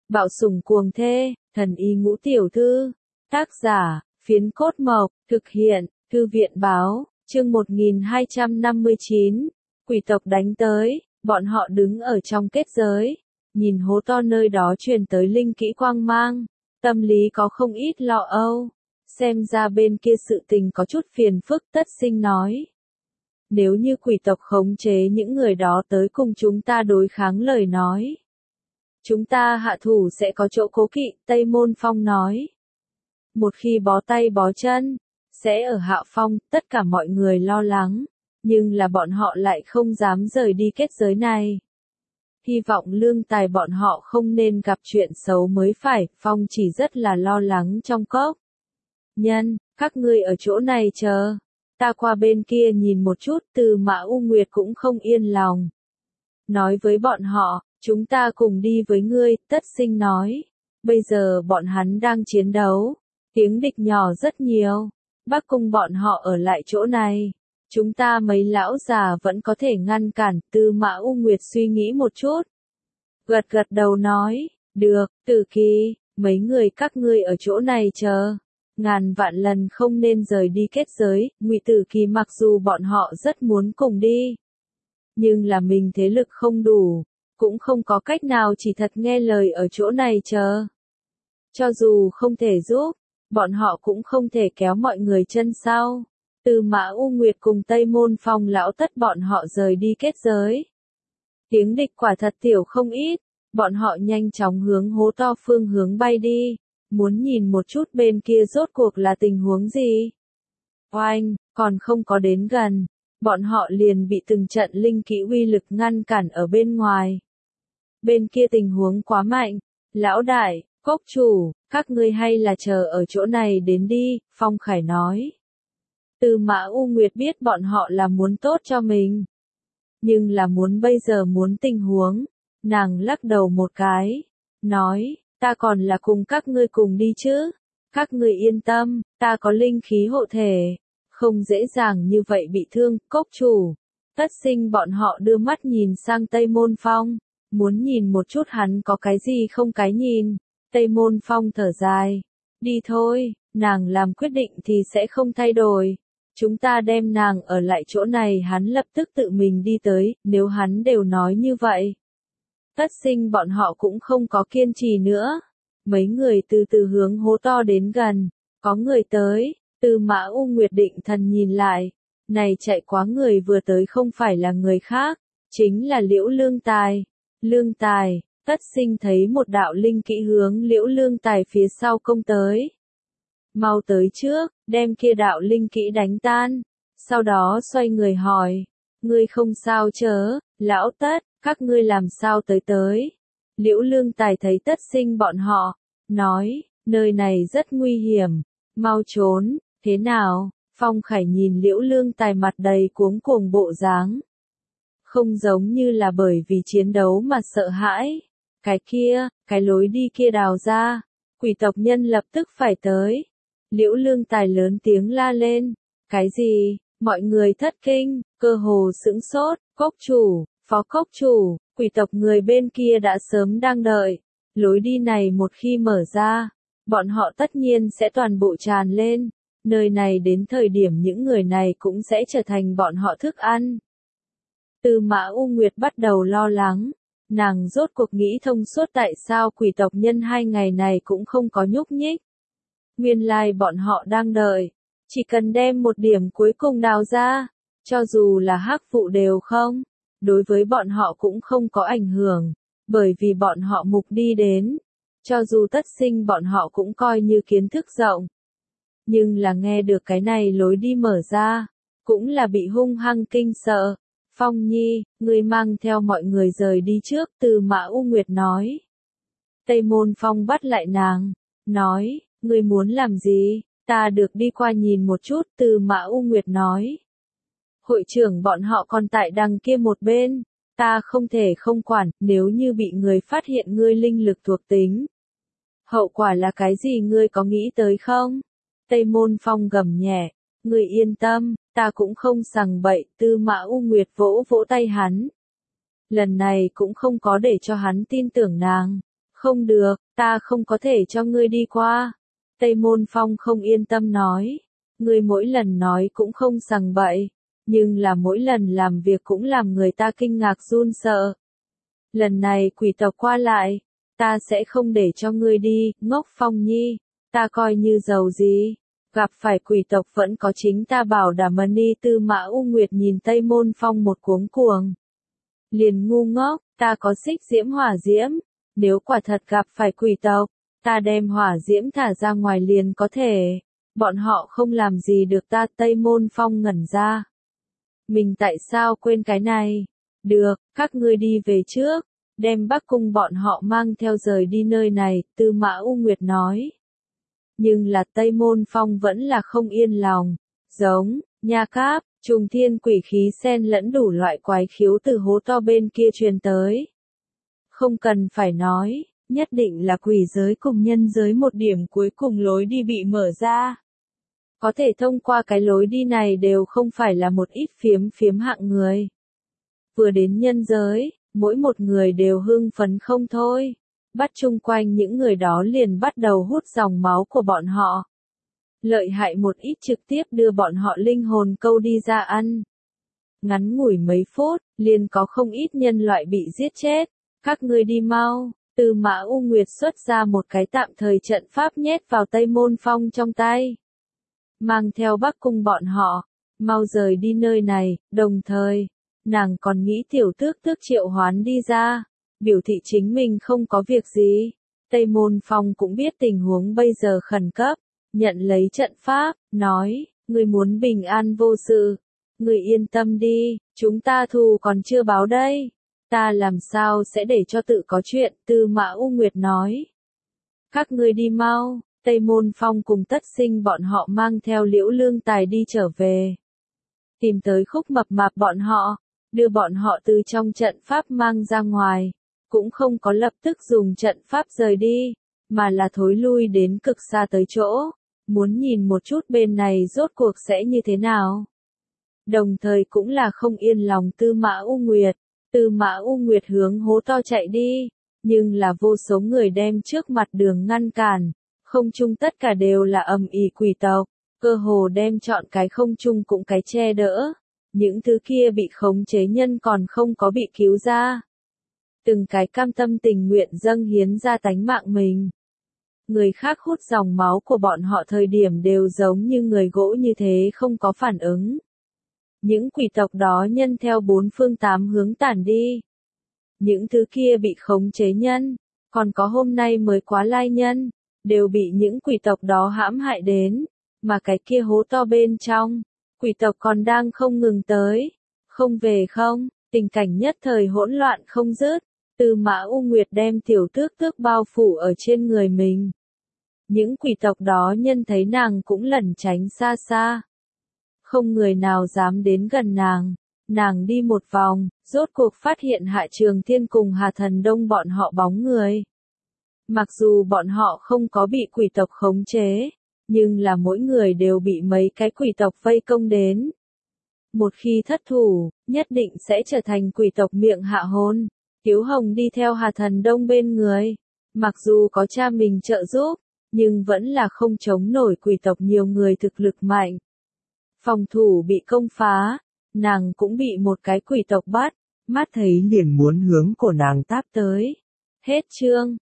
Bạo sủng cuồng thê, thần y ngũ tiểu thư. Tác giả, Phiến Cốt Mộc, thực hiện, Thư viện báo, chương 1259. Quỷ tộc đánh tới, bọn họ đứng ở trong kết giới, nhìn hố to nơi đó truyền tới linh kỹ quang mang, tâm lý có không ít lo âu. Xem ra bên kia sự tình có chút phiền phức, Tất Sinh nói. Nếu như quỷ tộc khống chế những người đó tới cùng chúng ta đối kháng lời nói, chúng ta hạ thủ sẽ có chỗ cố kỵ, Tây Môn Phong nói. Một khi bó tay bó chân, sẽ ở hạ phong, tất cả mọi người lo lắng, nhưng là bọn họ lại không dám rời đi kết giới này. Hy vọng Lương Tài bọn họ không nên gặp chuyện xấu mới phải, Phong chỉ rất là lo lắng trong cốc. Nhân, các ngươi ở chỗ này chờ, ta qua bên kia nhìn một chút, Từ Mã U Nguyệt cũng không yên lòng. Nói với bọn họ, chúng ta cùng đi với ngươi, Tất Sinh nói. Bây giờ bọn hắn đang chiến đấu, tiếng địch nhỏ rất nhiều, Bắc Cung bọn họ ở lại chỗ này. Chúng ta mấy lão già vẫn có thể ngăn cản, Tư Mã U Nguyệt suy nghĩ một chút. Gật gật đầu nói, được, Tử Kỳ, mấy người các ngươi ở chỗ này chờ. Ngàn vạn lần không nên rời đi kết giới, Ngụy Tử Kỳ mặc dù bọn họ rất muốn cùng đi. Nhưng là mình thế lực không đủ, cũng không có cách nào chỉ thật nghe lời ở chỗ này chờ. Cho dù không thể giúp, bọn họ cũng không thể kéo mọi người chân sau. Từ Mã U Nguyệt cùng Tây Môn Phong lão Tất bọn họ rời đi kết giới. Tiếng địch quả thật tiểu không ít, bọn họ nhanh chóng hướng hố to phương hướng bay đi, muốn nhìn một chút bên kia rốt cuộc là tình huống gì. Oanh, còn không có đến gần, bọn họ liền bị từng trận linh kỹ uy lực ngăn cản ở bên ngoài. Bên kia tình huống quá mạnh, lão đại, cốc chủ, các ngươi hay là chờ ở chỗ này đến đi, Phong Khải nói. Từ Mã U Nguyệt biết bọn họ là muốn tốt cho mình, nhưng là muốn bây giờ muốn tình huống, nàng lắc đầu một cái, nói, ta còn là cùng các ngươi cùng đi chứ, các ngươi yên tâm, ta có linh khí hộ thể, không dễ dàng như vậy bị thương, cốc chủ. Tất Sinh bọn họ đưa mắt nhìn sang Tây Môn Phong, muốn nhìn một chút hắn có cái gì không cái nhìn. Tây Môn Phong thở dài, đi thôi, nàng làm quyết định thì sẽ không thay đổi. Chúng ta đem nàng ở lại chỗ này, hắn lập tức tự mình đi tới, nếu hắn đều nói như vậy. Tất Sinh bọn họ cũng không có kiên trì nữa. Mấy người từ từ hướng hố to đến gần, có người tới, Từ Mã U Nguyệt định thần nhìn lại. Này chạy quá người vừa tới không phải là người khác, chính là Liễu Lương Tài. Lương Tài, Tất Sinh thấy một đạo linh kỹ hướng Liễu Lương Tài phía sau công tới. Mau tới trước, đem kia đạo linh kỹ đánh tan. Sau đó xoay người hỏi, ngươi không sao chớ, lão Tất, các ngươi làm sao tới. Liễu Lương Tài thấy Tất Sinh bọn họ, nói, nơi này rất nguy hiểm, mau trốn, thế nào? Phong Khải nhìn Liễu Lương Tài mặt đầy cuống cuồng bộ dáng. Không giống như là bởi vì chiến đấu mà sợ hãi. Cái lối đi kia đào ra, quỷ tộc nhân lập tức phải tới. Liễu Lương Tài lớn tiếng la lên. Cái gì? Mọi người thất kinh, cơ hồ sững sốt, cốc chủ, phó cốc chủ, quỷ tộc người bên kia đã sớm đang đợi. Lối đi này một khi mở ra, bọn họ tất nhiên sẽ toàn bộ tràn lên. Nơi này đến thời điểm những người này cũng sẽ trở thành bọn họ thức ăn. Từ Mã U Nguyệt bắt đầu lo lắng. Nàng rốt cuộc nghĩ thông suốt tại sao quỷ tộc nhân 2 ngày này cũng không có nhúc nhích. Nguyên lai bọn họ đang đợi. Chỉ cần đem một điểm cuối cùng đào ra, cho dù là hắc vụ đều không, đối với bọn họ cũng không có ảnh hưởng, bởi vì bọn họ mục đi đến. Cho dù Tất Sinh bọn họ cũng coi như kiến thức rộng. Nhưng là nghe được cái này lối đi mở ra, cũng là bị hung hăng kinh sợ. Phong Nhi, ngươi mang theo mọi người rời đi trước, Từ Mã U Nguyệt nói. Tây Môn Phong bắt lại nàng, nói, ngươi muốn làm gì, ta được đi qua nhìn một chút, Từ Mã U Nguyệt nói. Hội trưởng bọn họ còn tại đằng kia một bên, ta không thể không quản, nếu như bị người phát hiện ngươi linh lực thuộc tính. Hậu quả là cái gì ngươi có nghĩ tới không? Tây Môn Phong gầm nhẹ, ngươi yên tâm, ta cũng không sằng bậy, Tư Mã U Nguyệt vỗ vỗ tay hắn. Lần này cũng không có để cho hắn tin tưởng nàng, Không được, ta không có thể cho ngươi đi qua. Tây Môn Phong không yên tâm nói. Ngươi mỗi lần nói cũng không sằng bậy, nhưng là mỗi lần làm việc cũng làm người ta kinh ngạc run sợ. Lần này quỷ tộc qua lại, ta sẽ không để cho ngươi đi, ngốc Phong Nhi, ta coi như giàu gì. Gặp phải quỷ tộc vẫn có chính ta bảo đảm ni. Tư Mã U Nguyệt nhìn Tây Môn Phong một cuống cuồng. Liền ngu ngốc, ta có xích diễm hỏa diễm, nếu quả thật gặp phải quỷ tộc, ta đem hỏa diễm thả ra ngoài liền có thể. Bọn họ không làm gì được ta. Tây Môn Phong ngẩn ra. Mình tại sao quên cái này? Được, các ngươi đi về trước, đem Bắc Cung bọn họ mang theo rời đi nơi này, Tư Mã U Nguyệt nói. Nhưng là Tây Môn Phong vẫn là không yên lòng, giống, nha cáp, trùng thiên quỷ khí xen lẫn đủ loại quái khiếu từ hố to bên kia truyền tới. Không cần phải nói, nhất định là quỷ giới cùng nhân giới một điểm cuối cùng lối đi bị mở ra. Có thể thông qua cái lối đi này đều không phải là một ít phiếm hạng người. Vừa đến nhân giới, mỗi một người đều hưng phấn không thôi. Bắt chung quanh những người đó liền bắt đầu hút dòng máu của bọn họ. Lợi hại một ít trực tiếp đưa bọn họ linh hồn câu đi ra ăn. Ngắn ngủi mấy phút, liền có không ít nhân loại bị giết chết. Các ngươi đi mau. Tư Mã U Nguyệt xuất ra một cái tạm thời trận pháp nhét vào Tây Môn Phong trong tay. Mang theo Bắc Cung bọn họ, mau rời đi nơi này, đồng thời, nàng còn nghĩ Tiểu Tước Tước triệu hoán đi ra, biểu thị chính mình không có việc gì. Tây Môn Phong cũng biết tình huống bây giờ khẩn cấp, nhận lấy trận pháp, nói, ngươi muốn bình an vô sự, ngươi yên tâm đi, chúng ta thù còn chưa báo đây, ta làm sao sẽ để cho tự có chuyện. Tư Mã U Nguyệt nói. Các ngươi đi mau. Tây Môn Phong cùng Tất Sinh bọn họ mang theo Liễu Lương Tài đi trở về. Tìm tới Khúc Mập Mạp bọn họ, đưa bọn họ từ trong trận pháp mang ra ngoài, cũng không có lập tức dùng trận pháp rời đi, mà là thối lui đến cực xa tới chỗ, muốn nhìn một chút bên này rốt cuộc sẽ như thế nào. Đồng thời cũng là không yên lòng Tư Mã U Nguyệt. Tư Mã U Nguyệt hướng hố to chạy đi, nhưng là vô số người đem trước mặt đường ngăn cản. Không trung tất cả đều là ầm ĩ quỷ tộc, cơ hồ đem chọn cái không trung cũng cái che đỡ. Những thứ kia bị khống chế nhân còn không có bị cứu ra. Từng cái cam tâm tình nguyện dâng hiến ra tánh mạng mình. Người khác hút dòng máu của bọn họ thời điểm đều giống như người gỗ như thế không có phản ứng. Những quỷ tộc đó nhân theo bốn phương tám hướng tản đi. Những thứ kia bị khống chế nhân, còn có hôm nay mới quá lai nhân, đều bị những quỷ tộc đó hãm hại đến, mà cái kia hố to bên trong, quỷ tộc còn đang không ngừng tới, không về không, tình cảnh nhất thời hỗn loạn không dứt. Tư Mã U Nguyệt đem Tiểu Tước Tước bao phủ ở trên người mình. Những quỷ tộc đó nhân thấy nàng cũng lẩn tránh xa xa. Không người nào dám đến gần nàng. Nàng đi một vòng, rốt cuộc phát hiện Hạ Trường Thiên cùng Hà Thần Đông bọn họ bóng người. Mặc dù bọn họ không có bị quỷ tộc khống chế, nhưng là mỗi người đều bị mấy cái quỷ tộc vây công đến. Một khi thất thủ, nhất định sẽ trở thành quỷ tộc miệng hạ hôn. Tiếu Hồng đi theo Hà Thần Đông bên người. Mặc dù có cha mình trợ giúp, nhưng vẫn là không chống nổi quỷ tộc nhiều người thực lực mạnh. Phòng thủ bị công phá, nàng cũng bị một cái quỷ tộc bắt, mắt thấy liền muốn hướng cổ nàng táp tới. Hết chương.